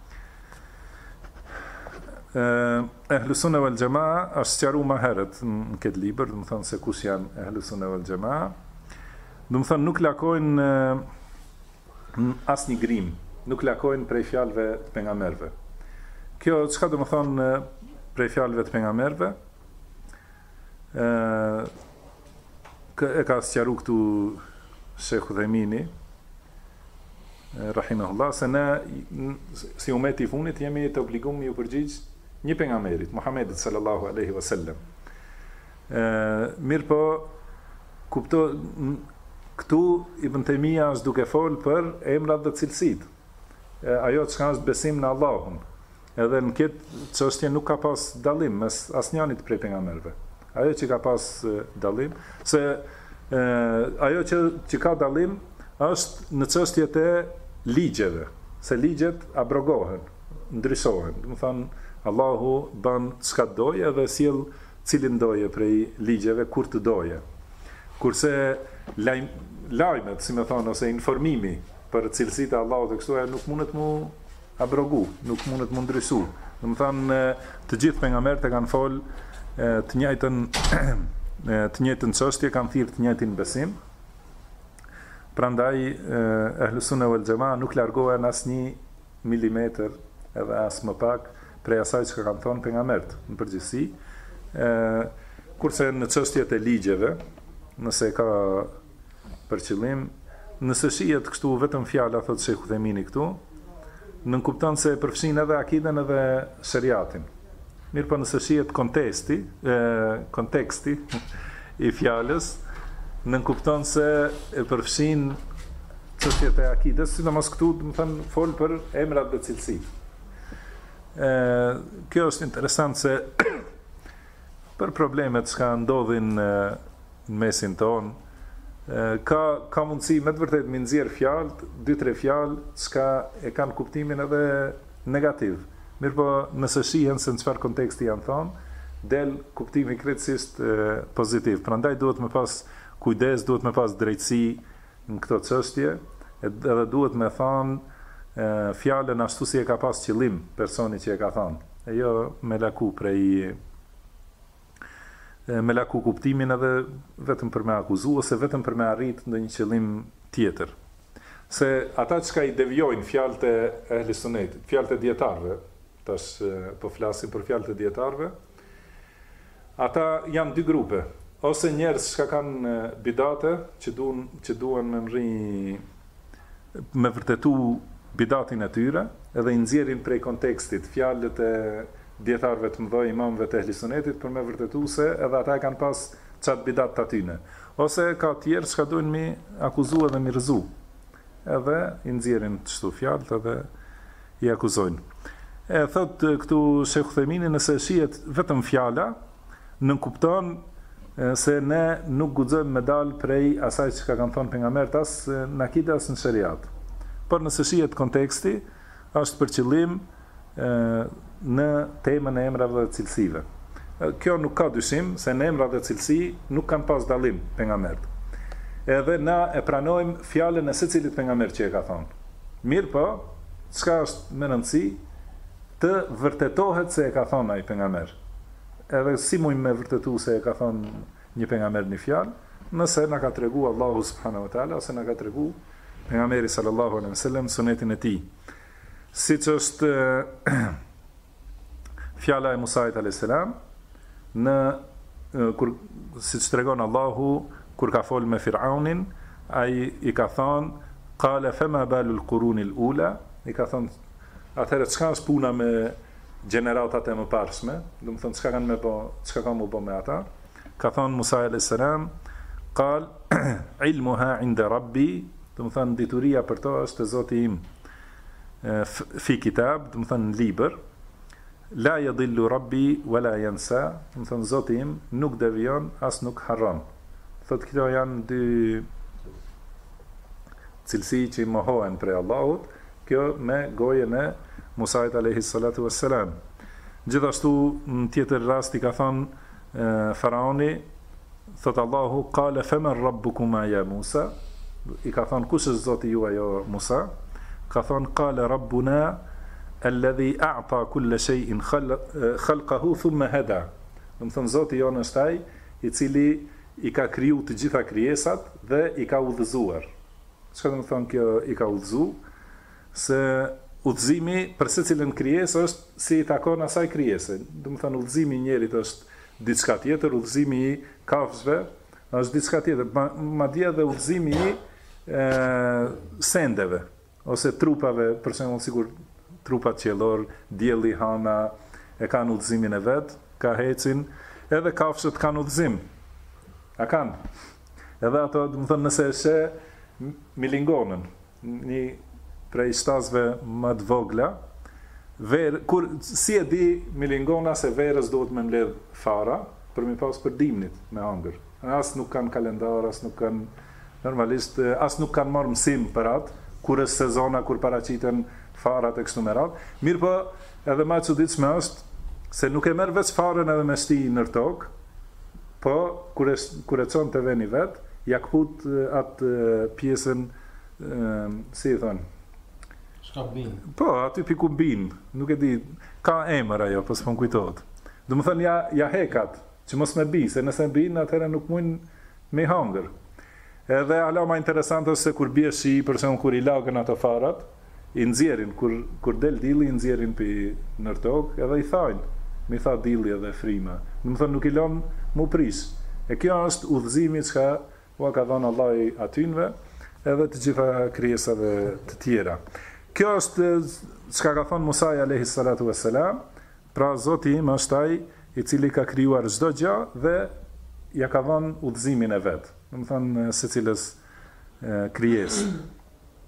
Ahlu sunna wal jamaa është sqaruar më herët në këtë libër, do të thonë se kush janë ahlu sunna wal jamaa. Do të thonë nuk lakojnë asnjë grim, nuk lakojnë prej fjalëve të pejgamberëve. Kjo çka do të thonë prej fjalëve të pejgamberëve? E ka sqaruar këtu Sheikh Uthaymini rahimahullah, se ne si umeti i funit jemi të obliguar ju përgjigj një pejgamberit, Muhamedit sallallahu alaihi wasallam. Mirë po kupto këtu Ibn Taymiyah është duke folë për emrat dhe cilësit. Ajo që ka është besim në Allahun. Edhe në këtë çështje nuk ka pas dallim mes asnjënit prej pejgamberëve. Ajo që ka pas dallim, se ajo që ka dallim është në çështjet e ligjeve, se ligjet abrogohen, ndryshohen. Do të thonë Allahu bën çka doje dhe sjell cilin doje prej ligjeve kur të doje. Kurse lajmet, si me thonë, ose informimi për cilësitë e Allahut e kështu nuk mundet mu abrogu, nuk mundet mu ndrysu. Do të thonë të gjithë pejgamberët e kanë fol të njëjtën çështje, kanë thirrë të njëjtin besim. Prandaj ahlu sunna wal jamaa nuk largohen asnjë milimetër edhe as më pak prej asaj që kanë thonë pejgamberët në përgjithësi. Kurse në çështjet e ligjeve, nëse ka për qëllim, nëse shihet kështu vetëm fjala, thotë Sheikh Uthaymini këtu, nën kupton se përfshin edhe akiden edhe shariatin. Mirë po nëse shihet konteksti i fjalës, nën kupton se e përfshin çështjet e akides, sidomos këtu, do të thënë, fol për emrat dhe cilësitë. Kjo është interesant se për problemet që ndodhin në mesin ton, ka mundësi me të vërtet me nxjerr fjalë, 2-3 fjalë që e kanë kuptimin edhe negativ. Mirë po nëse shihen se në çfarë konteksti janë thonë, del kuptimi krejtësisht pozitiv. Prandaj duhet me pas kujdes, duhet me pas drejtësi në këto çështje, edhe duhet me thonë fjalën ashtu si e ka pas qëllim personi që e ka thënë. E jo me laku kuptimin edhe vetëm për me akuzu ose vetëm për me arrit ndonjë qëllim tjetër. Se ata që ka i devjojnë fjalët e ehli sunetit, fjalët e dietarëve, tash po flasim për fjalët e dietarëve, ata janë dy grupe. Ose njerëz që kanë bidate, që duan me vërtetu bidatin e tyre, edhe i nxjerrin prej kontekstit fjalët e dietarëve të mëdhej, imamëve të ehli sunetit, për me vërtetu se edhe ata kanë pas çat bidat të atyne. Ose ka tjerë që duhen mi akuzu edhe mi rëzu, edhe i nxjerrin çështu fjalët edhe i akuzojnë. E thot këtu Shekhu Themini, nëse shihet vetëm fjala, nënkupton se ne nuk guxojmë me dal prej asaj që ka kanë thonë pejgamberët as në akide as në shariat. Por nëse shihet konteksti, është për qëllim në temën e emrave dhe cilësive. Kjo nuk ka dyshim se në emra dhe cilësi nuk kanë pas dallim pejgamberët. Edhe na e pranojmë fjalën e secilit pejgamber që e ka thonë. Mirë po, çka është më rëndësi të vërtetohet se e ka thonë ai pejgamber. Edhe si mujmë me vërtetu se e ka thonë një pejgamber një fjalë, nëse na ka tregu Allahu subhanahu wa taala ose na ka tregu pejgamberi sallallahu alaihi wasallam sunetin e tij. Siç është fjala e Musait alayhis salam siç tregon Allahu kur ka fol me Firaunin, ai i ka thonë qala fama balul qurunil ula, i ka thonë atëherë çka është puna me gjeneratat e mëparshme, do të thonë çka kanë më bë me ata. Ka thonë Musa alayhis salam qal ilmuha inda rabbi, do të thonë dituria për to është te Zoti im, fi kitab, do të thonë në libër, la yadillu rabbi wala yansa, do të thonë Zoti im nuk devijon as nuk harron. Thotë këto janë dy cilësi që i mohohen prej Allahut, kjo me gojen e Musait alayhi salatu wassalam. Gjithashtu në tjetër rast i ka thonë Faraoni, thot Allahu qala faman rabbukuma ya Musa, i ka thonë kush është Zoti juaj o Musa? Ka thonë qala rabbuna alladhi a'ta kulla shay'in khalqahu thumma hada. Do të thonë Zoti jon është ai i cili i ka kriju të gjitha krijesat dhe i ka udhëzuar. Çka do të thonë kjo i ka udhëzuar? Se udhëzimi për secilën krijesë është si i takon asaj krijese. Do të thonë udhëzimi i njerit është diçka tjetër, udhëzimi i kafshëve është diçka tjetër, madje edhe udhëzimi i sendeve ose trupave, për shembull sikur trupat qiellor, dielli, hana e kanë udhëzimin e vet, ka hecin, edhe kafshët kanë udhëzim. A kanë? Edhe ato, do të thonë nëse është milingonën, një prej shtazve më të vogla, si e di milingona se verës duhet me mbledh fara për mi pas për dimnit me hangër. As nuk kanë kalendar, as nuk kanë normalisht, as nuk kanë marrë mësim për atë, kur është sezona, kur paraqiten farat e kështu me radhë. Mirë po, edhe më e çuditshme është se nuk e merr veç farën edhe me shti në tokë, po kur e çon te veni vet, ja kput atë pjesën, si i thon, po, aty piku bin, nuk e di, ka emër ajo, po s'pon kujtohet. Do të thënë ja hekat, që mos me bi, se nëse bin, atëherë nuk mund me hangër. Edhe ala ma interesant është se kur bie shi, për shembull kur i lagën ato farat, i nxjerrin, kur del dilli, i nxjerrin në tokë, edhe i thajnë, mi tha dilli edhe frima. Do të thënë nuk i lën mu prish. E kjo është udhëzimi që ka dhënë Allahu atynve, edhe të gjitha krijesave të tjera. Kjo është çka ka thënë Musa alayhi salatu wassalam, pra Zoti im është ai i cili ka krijuar çdo gjë dhe ja ka dhënë udhëzimin e vet. Do të thonë secilës krijesë.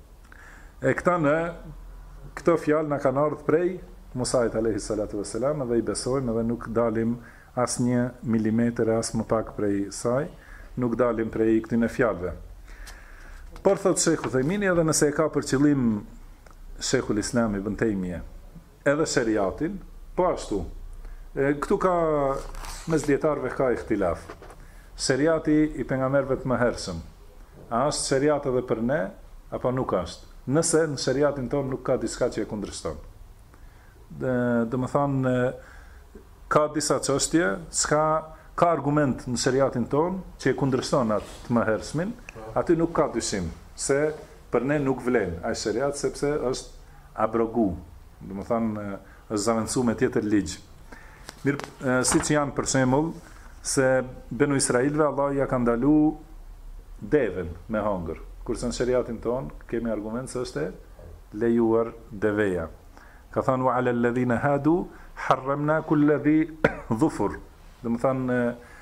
E këto fjalë na kanë ardhur prej Musait alayhi salatu vesselam dhe I besojmë dhe nuk dalim as 1 milimetër as më pak prej saj, nuk dalim prej këtyre fjalëve. Por thot Sheikh Uthejmini, edhe nëse e ka për qëllim Sheikhul Islam Ibn Taymija edhe shariatin, po ashtu. Këtu ka mes dietarëve ka ihtilaf. Shariati I pejgamberëve të mëhershëm, a është shariat edhe për ne apo nuk është? Nëse në shariatin tonë nuk ka diçka që e kundërshton. Domethënë ka disa çështje, ka argument në shariatin tonë që e kundërshton atë të mëhershmin, aty nuk ka dyshim se për ne nuk vlen ai shariat sepse është abrogu. Domethënë është zaventësuar me tjetër ligj. Mirë, siç janë për shembull se Benu Israilve Allah ja ka ndalu devën me hongër, kurse në shariatin ton kemi argument se është lejuar deveja. Ka thënë wa 'ala alladhina hadu harramna kulla dhi dhufur. Domethënë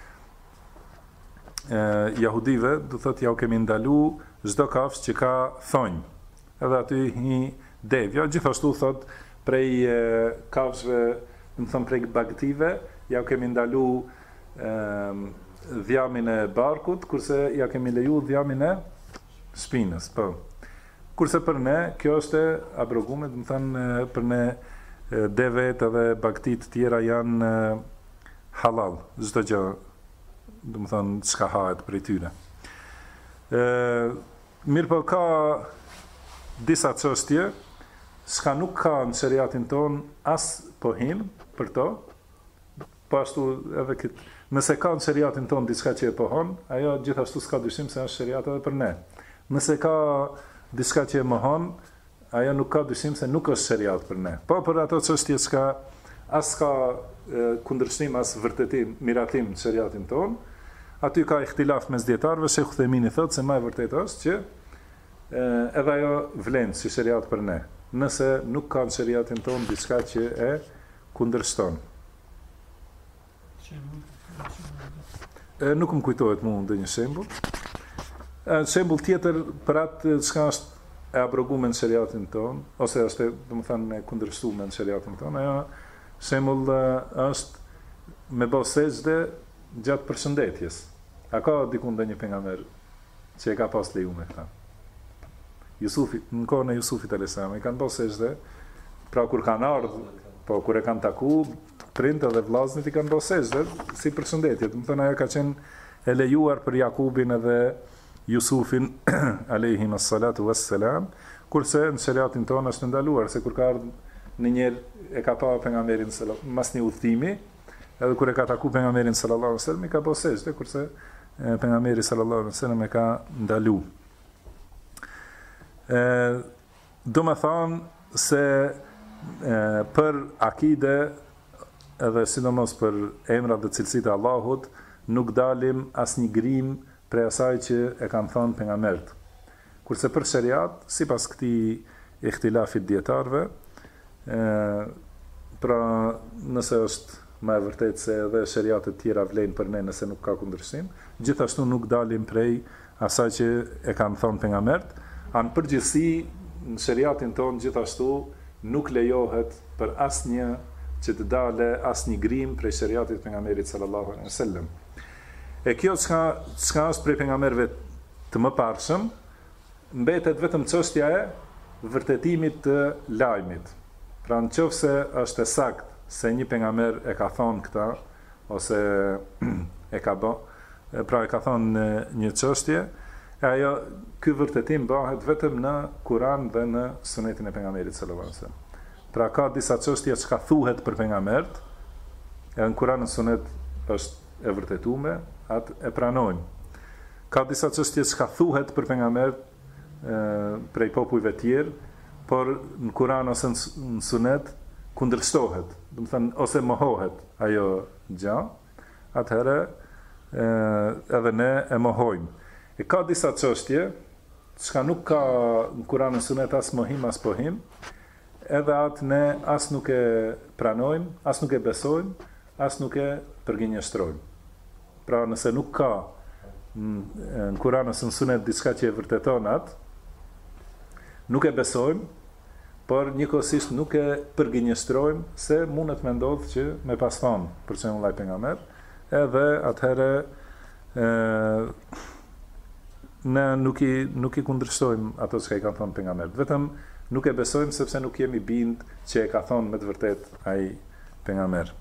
jahudive do thotë ja u kemi ndalu çdo kafshë që ka thonjë. Edhe aty hi devja, gjithashtu thot prej kafshëve, domethënë prej bagtive, ja u kemi ndalu dhjamin e barkut, kurse ja kemi leju dhjamin e shpinës, po. Kurse për ne, kjo është abrogume, do të thënë për ne devet edhe bagtit tjera janë halal, çdo gjë, do të thënë çka hahet prej tyre. Mirë po ka disa çështje, s'ka nuk ka në shariatin ton as pohim për to, po ashtu edhe këtë. Nëse ka në shariatin ton diçka që e pohon, ajo gjithashtu s'ka dyshim se është shariat edhe për ne. Nëse ka diçka që e mohon, ajo nuk ka dyshim se nuk është shariat për ne. Po për ato çështje që as ka kundërshtim as vërtetim, miratim në shariatin ton, aty ka ihtilaf mes dietarëve. Sheikh Uthejmini thotë se më e vërtetë është që edhe ajo vlen si shariat për ne. Nëse nuk ka në shariatin ton diçka që e kundërshton. Nuk më kujtohet mu ndonjë shembull. Shembull tjetër për atë çka është e abroguar në shariatin ton, ose është domethënë e kundërshtuar në shariatin ton, ajo shembull është me bë sejdë gjatë përshëndetjes. A ka diku ndonjë pejgamber që e ka pas leju me këtë? Jusufi, në kohën e Jusufit alayhis salam, i kanë bë sejdë, pra kur kanë ardhur, po kur e kanë taku prindë dhe vllazërit i kanë bërë sejdë si përshëndetje. Do të thonë ajo ka qenë e lejuar për Jakubin edhe Jusufin alayhim as-salatu was-salam, kurse në shariatin tonë është ndaluar se kur ka ardhur në njëherë e ka pa pejgamberin sallallahu mas një udhëtimi, edhe kur e ka taku pejgamberin sallallahu alaihi wasallam i ka bërë sejdë, kurse pejgamberi sallallahu alaihi wasallam e ka ndalu. Do të thonë se për akide edhe sidomos për emrat dhe cilësitë e Allahut, nuk dalim asnjë grim prej asaj që e kanë thënë pejgamberët. Kurse për shariat, sipas këtij ihtilafit dietarëve, pra nëse është më e vërtetë se edhe shariatet tjera vlen për ne nëse nuk ka kundërshtim, gjithashtu nuk dalim prej asaj që e kanë thënë pejgamberët. Në përgjithësi, në shariatin tonë gjithashtu nuk lejohet për asnjë që të dale asnjë grim prej shariatit pejgamberit sallallahu alaihi wasallam. E kjo çka është prej pejgamberëve të mëparshëm, mbetet vetëm çështja e vërtetimit të lajmit. Pra nëse është e saktë se një pejgamber e ka thonë këtë ose e ka bë, pra e ka thonë një çështje, ajo ky vërtetim bëhet vetëm në Kur'an dhe në Sunetin e pejgamberit sallallahu alaihi wasallam. Pra ka disa çështje që ka thuhet për pejgamberët, edhe në Kur'an dhe Sunet është e vërtetuar, atë e pranojmë. Ka disa çështje që ka thuhet për pejgamberët prej popujve të tjerë, por në Kur'an ose në Sunet kundërshtohet, do të thënë ose mohohet ajo gjë, atëherë edhe ne e mohojmë. E ka disa çështje që nuk ka në Kur'an dhe Sunet as mohim as pohim, edhe atë ne as nuk e pranojmë, as nuk e besojmë, as nuk e përgjinjëstrojmë. Pra nëse nuk ka në Kur'an ose në Sunet diçka që e vërteton atë, nuk e besojmë, por njëkohësisht nuk e përgjinjestrojmë se mundet me ndodhë që me pas thonë për shembull ai pejgamber, edhe atëherë ne nuk i kundërshtojmë ato që i kanë thonë pejgamberët. Vetëm nuk e besojmë sepse nuk jemi bind që e ka thonë me të vërtet ai pejgamber.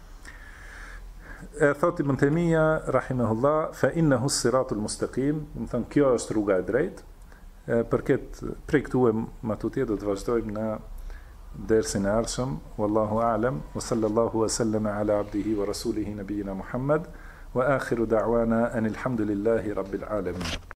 E thot Ibn Taymija rahimahullah, fa innahu as-siratul mustaqim, do të thonë kjo është rruga e drejtë. Për këtë prej këtu e matutje do të vazhdojmë në dersin e ardhshëm. Wallahu a'lam wa sallallahu wa sallama ala abdihi wa rasulihi nabiyina Muhammad wa akhiru da'wana anil hamdulillahi rabbil alamin.